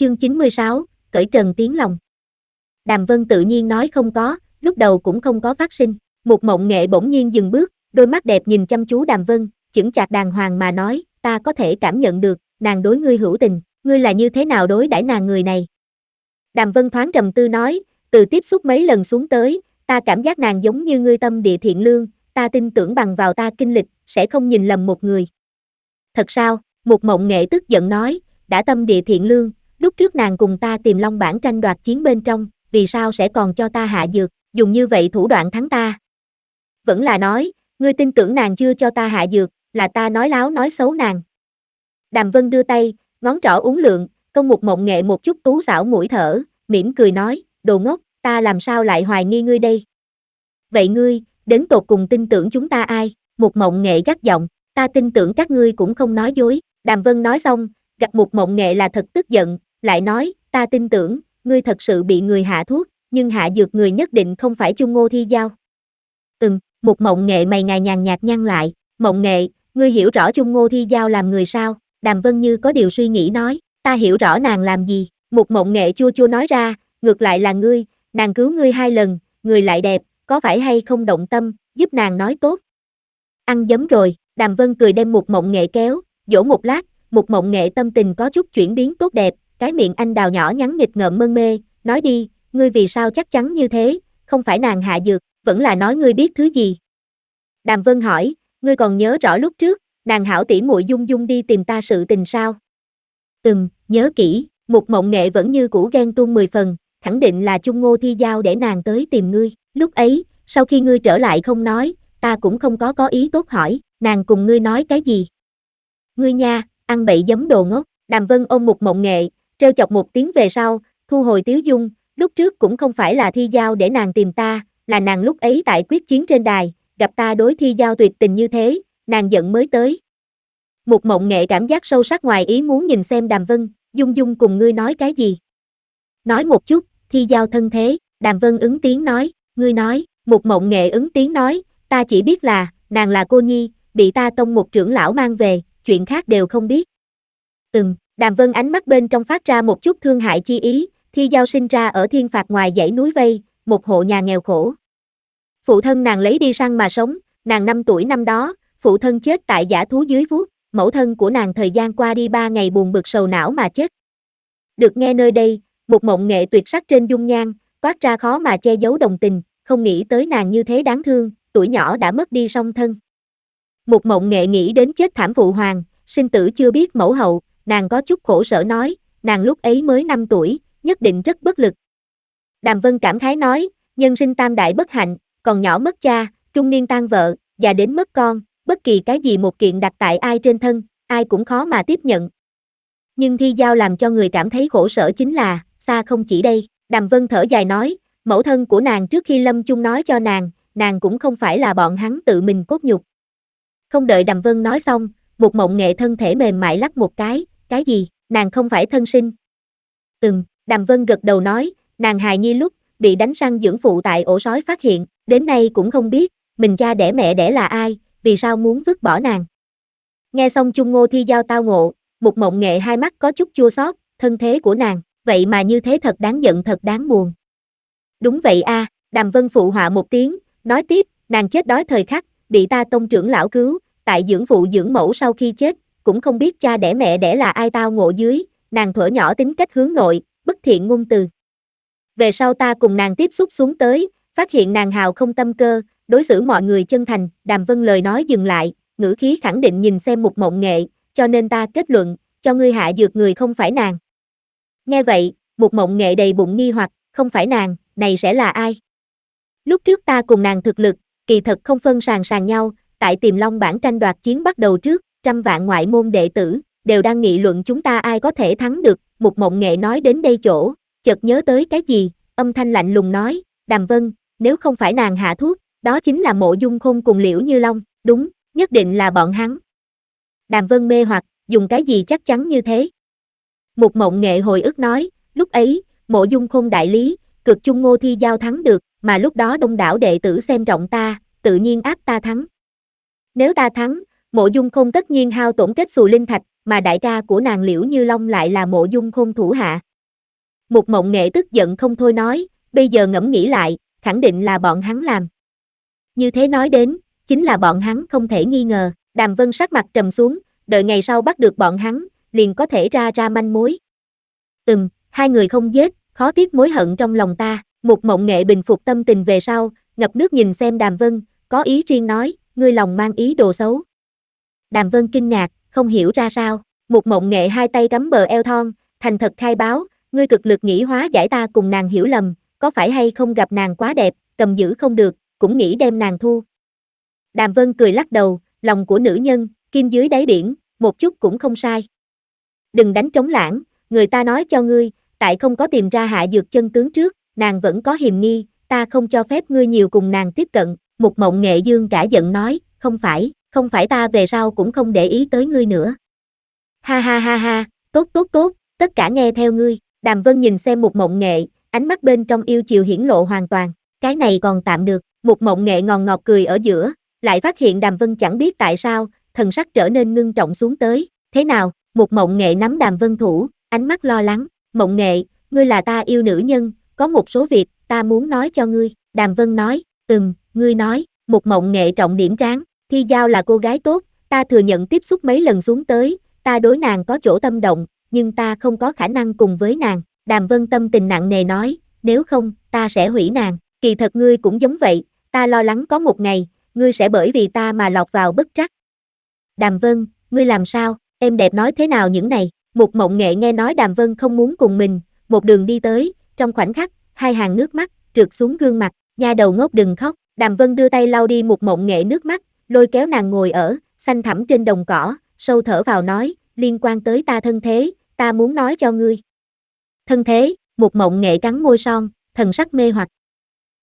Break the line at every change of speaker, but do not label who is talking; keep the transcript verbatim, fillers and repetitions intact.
Chương chín mươi sáu, cởi trần tiếng lòng. Đàm Vân tự nhiên nói không có, lúc đầu cũng không có phát sinh. Một Mộng Nghệ bỗng nhiên dừng bước, đôi mắt đẹp nhìn chăm chú Đàm Vân, chững chạc đàng hoàng mà nói, ta có thể cảm nhận được, nàng đối ngươi hữu tình, ngươi là như thế nào đối đãi nàng người này. Đàm Vân thoáng trầm tư nói, từ tiếp xúc mấy lần xuống tới, ta cảm giác nàng giống như ngươi tâm địa thiện lương, ta tin tưởng bằng vào ta kinh lịch, sẽ không nhìn lầm một người. Thật sao? Một Mộng Nghệ tức giận nói, đã tâm địa thiện lương, lúc trước nàng cùng ta tìm Long Bản tranh đoạt chiến bên trong, vì sao sẽ còn cho ta hạ dược, dùng như vậy thủ đoạn thắng ta. Vẫn là nói, ngươi tin tưởng nàng chưa cho ta hạ dược, là ta nói láo nói xấu nàng. Đàm Vân đưa tay, ngón trỏ uốn lượn, công Một Mộng Nghệ một chút tú xảo mũi thở, mỉm cười nói, đồ ngốc, ta làm sao lại hoài nghi ngươi đây. Vậy ngươi, đến tột cùng tin tưởng chúng ta ai? Một Mộng Nghệ gắt giọng, ta tin tưởng các ngươi cũng không nói dối. Đàm Vân nói xong, gặp Một Mộng Nghệ là thật tức giận, lại nói, ta tin tưởng, ngươi thật sự bị người hạ thuốc, nhưng hạ dược người nhất định không phải Chung Ngô Thi Giao. Ừm, Một Mộng Nghệ mày ngài nhàn nhạt nhăn lại, Mộng Nghệ, ngươi hiểu rõ Chung Ngô Thi Giao làm người sao? Đàm Vân như có điều suy nghĩ nói, ta hiểu rõ nàng làm gì. Một Mộng Nghệ chua chua nói ra, ngược lại là ngươi, nàng cứu ngươi hai lần, người lại đẹp, có phải hay không động tâm, giúp nàng nói tốt. Ăn dấm rồi, Đàm Vân cười đem Một Mộng Nghệ kéo, dỗ một lát, Một Mộng Nghệ tâm tình có chút chuyển biến tốt đẹp, cái miệng anh đào nhỏ nhắn nghịch ngợm mân mê, nói đi, ngươi vì sao chắc chắn như thế, không phải nàng hạ dược, vẫn là nói ngươi biết thứ gì. Đàm Vân hỏi, ngươi còn nhớ rõ lúc trước, nàng hảo tỷ muội Dung Dung đi tìm ta sự tình sao? Ừm, nhớ kỹ, Một Mộng Nghệ vẫn như cũ ghen tuông mười phần, khẳng định là Chung Ngô Thi Giao để nàng tới tìm ngươi, lúc ấy, sau khi ngươi trở lại không nói, ta cũng không có có ý tốt hỏi, nàng cùng ngươi nói cái gì? Ngươi nha, ăn bậy giấm đồ ngốc. Đàm Vân ôm Một Mộng Nghệ, trêu chọc một tiếng về sau, thu hồi tiếu dung, lúc trước cũng không phải là Thi Giao để nàng tìm ta, là nàng lúc ấy tại quyết chiến trên đài, gặp ta đối Thi Giao tuyệt tình như thế, nàng giận mới tới. Một Mộng Nghệ cảm giác sâu sắc ngoài ý muốn nhìn xem Đàm Vân, Dung Dung cùng ngươi nói cái gì? Nói một chút, Thi Giao thân thế, Đàm Vân ứng tiếng nói, ngươi nói, Một Mộng Nghệ ứng tiếng nói, ta chỉ biết là, nàng là cô nhi, bị ta tông một trưởng lão mang về, chuyện khác đều không biết. Ừm, Đàm Vân ánh mắt bên trong phát ra một chút thương hại chi ý, Thi Giao sinh ra ở thiên phạt ngoài dãy núi vây, một hộ nhà nghèo khổ. Phụ thân nàng lấy đi săn mà sống, nàng năm tuổi năm đó, phụ thân chết tại dã thú dưới vuốt, mẫu thân của nàng thời gian qua đi ba ngày buồn bực sầu não mà chết. Được nghe nơi đây, Một Mộng Nghệ tuyệt sắc trên dung nhan, toát ra khó mà che giấu đồng tình, không nghĩ tới nàng như thế đáng thương, tuổi nhỏ đã mất đi song thân. Một Mộng Nghệ nghĩ đến chết thảm phụ hoàng, sinh tử chưa biết mẫu hậu, nàng có chút khổ sở nói, nàng lúc ấy mới năm tuổi, nhất định rất bất lực. Đàm Vân cảm khái nói, nhân sinh tam đại bất hạnh, còn nhỏ mất cha, trung niên tan vợ, già đến mất con, bất kỳ cái gì một kiện đặt tại ai trên thân, ai cũng khó mà tiếp nhận. Nhưng Thi Giao làm cho người cảm thấy khổ sở chính là, xa không chỉ đây, Đàm Vân thở dài nói, mẫu thân của nàng trước khi lâm chung nói cho nàng, nàng cũng không phải là bọn hắn tự mình cốt nhục. Không đợi Đàm Vân nói xong, Một Mộng Nghệ thân thể mềm mại lắc một cái, cái gì, nàng không phải thân sinh. Ừm, Đàm Vân gật đầu nói, nàng hài nhi lúc, bị đánh săn dưỡng phụ tại ổ sói phát hiện, đến nay cũng không biết, mình cha đẻ mẹ đẻ là ai, vì sao muốn vứt bỏ nàng. Nghe xong Chung Ngô Thi Giao tao ngộ, Một Mộng Nghệ hai mắt có chút chua xót, thân thế của nàng, vậy mà như thế thật đáng giận thật đáng buồn. Đúng vậy a, Đàm Vân phụ họa một tiếng, nói tiếp, nàng chết đói thời khắc, bị ta tông trưởng lão cứu, tại dưỡng phụ dưỡng mẫu sau khi chết, cũng không biết cha đẻ mẹ đẻ là ai tao ngộ dưới, nàng thuở nhỏ tính cách hướng nội, bất thiện ngôn từ. Về sau ta cùng nàng tiếp xúc xuống tới, phát hiện nàng hào không tâm cơ, đối xử mọi người chân thành, Đàm Vân lời nói dừng lại, ngữ khí khẳng định nhìn xem Một Mộng Nghệ, cho nên ta kết luận, cho ngươi hạ dược người không phải nàng. Nghe vậy, Một Mộng Nghệ đầy bụng nghi hoặc, không phải nàng, này sẽ là ai? Lúc trước ta cùng nàng thực lực, kỳ thật không phân sàn sàn nhau, tại Tiềm Long Bản tranh đoạt chiến bắt đầu trước, trăm vạn ngoại môn đệ tử, đều đang nghị luận chúng ta ai có thể thắng được, Một Mộng Nghệ nói đến đây chỗ, chợt nhớ tới cái gì, âm thanh lạnh lùng nói, Đàm Vân, nếu không phải nàng hạ thuốc, đó chính là Mộ Dung Khôn cùng Liễu Như Long, đúng, nhất định là bọn hắn. Đàm Vân mê hoặc, dùng cái gì chắc chắn như thế? Một Mộng Nghệ hồi ức nói, lúc ấy, Mộ Dung Khôn đại lý, cực Chung Ngô Thi Giao thắng được, mà lúc đó đông đảo đệ tử xem trọng ta, tự nhiên áp ta thắng. Nếu ta thắng, Mộ Dung Khôn tất nhiên hao tổn kết xù linh thạch, mà đại ca của nàng Liễu Như Long lại là Mộ Dung Khôn thủ hạ, Một Mộng Nghệ tức giận không thôi nói, bây giờ ngẫm nghĩ lại, khẳng định là bọn hắn làm. Như thế nói đến, chính là bọn hắn không thể nghi ngờ, Đàm Vân sắc mặt trầm xuống, đợi ngày sau bắt được bọn hắn, liền có thể ra ra manh mối. Ừm, hai người không giết, khó tiếc mối hận trong lòng ta. Một Mộng Nghệ bình phục tâm tình về sau, ngập nước nhìn xem Đàm Vân, có ý riêng nói, ngươi lòng mang ý đồ xấu. Đàm Vân kinh ngạc, không hiểu ra sao. Một Mộng Nghệ hai tay cắm bờ eo thon, thành thật khai báo, ngươi cực lực nghĩ hóa giải ta cùng nàng hiểu lầm, có phải hay không gặp nàng quá đẹp, cầm giữ không được, cũng nghĩ đem nàng thu. Đàm Vân cười lắc đầu, lòng của nữ nhân, kim dưới đáy biển, một chút cũng không sai. Đừng đánh trống lãng, người ta nói cho ngươi, tại không có tìm ra Hạ Dược chân tướng trước, nàng vẫn có hiềm nghi, ta không cho phép ngươi nhiều cùng nàng tiếp cận. Một Mộng Nghệ dương cả giận nói, không phải, không phải ta về sau cũng không để ý tới ngươi nữa. Ha ha ha ha, tốt tốt tốt, tất cả nghe theo ngươi. Đàm Vân nhìn xem Một Mộng Nghệ, ánh mắt bên trong yêu chiều hiển lộ hoàn toàn, cái này còn tạm được. Một Mộng Nghệ ngòn ngọt cười ở giữa, lại phát hiện Đàm Vân chẳng biết tại sao, thần sắc trở nên ngưng trọng xuống tới. Thế nào? Một Mộng Nghệ nắm Đàm Vân thủ, ánh mắt lo lắng. Mộng Nghệ, ngươi là ta yêu nữ nhân, có một số việc, ta muốn nói cho ngươi. Đàm Vân nói, ừm, ngươi nói. Một Mộng Nghệ trọng điểm trán, Thi Giao là cô gái tốt, ta thừa nhận tiếp xúc mấy lần xuống tới, ta đối nàng có chỗ tâm động, nhưng ta không có khả năng cùng với nàng. Đàm Vân tâm tình nặng nề nói, nếu không, ta sẽ hủy nàng. Kỳ thật ngươi cũng giống vậy, ta lo lắng có một ngày, ngươi sẽ bởi vì ta mà lọt vào bất trắc. Đàm Vân, ngươi làm sao, em đẹp nói thế nào những này? Một Mộng Nghệ nghe nói Đàm Vân không muốn cùng mình, một đường đi tới, trong khoảnh khắc, hai hàng nước mắt, trượt xuống gương mặt, nha đầu ngốc đừng khóc. Đàm Vân đưa tay lau đi Một Mộng Nghệ nước mắt, lôi kéo nàng ngồi ở, xanh thẳm trên đồng cỏ, sâu thở vào nói, liên quan tới ta thân thế, ta muốn nói cho ngươi. Thân thế, Một Mộng Nghệ cắn môi son, thần sắc mê hoặc,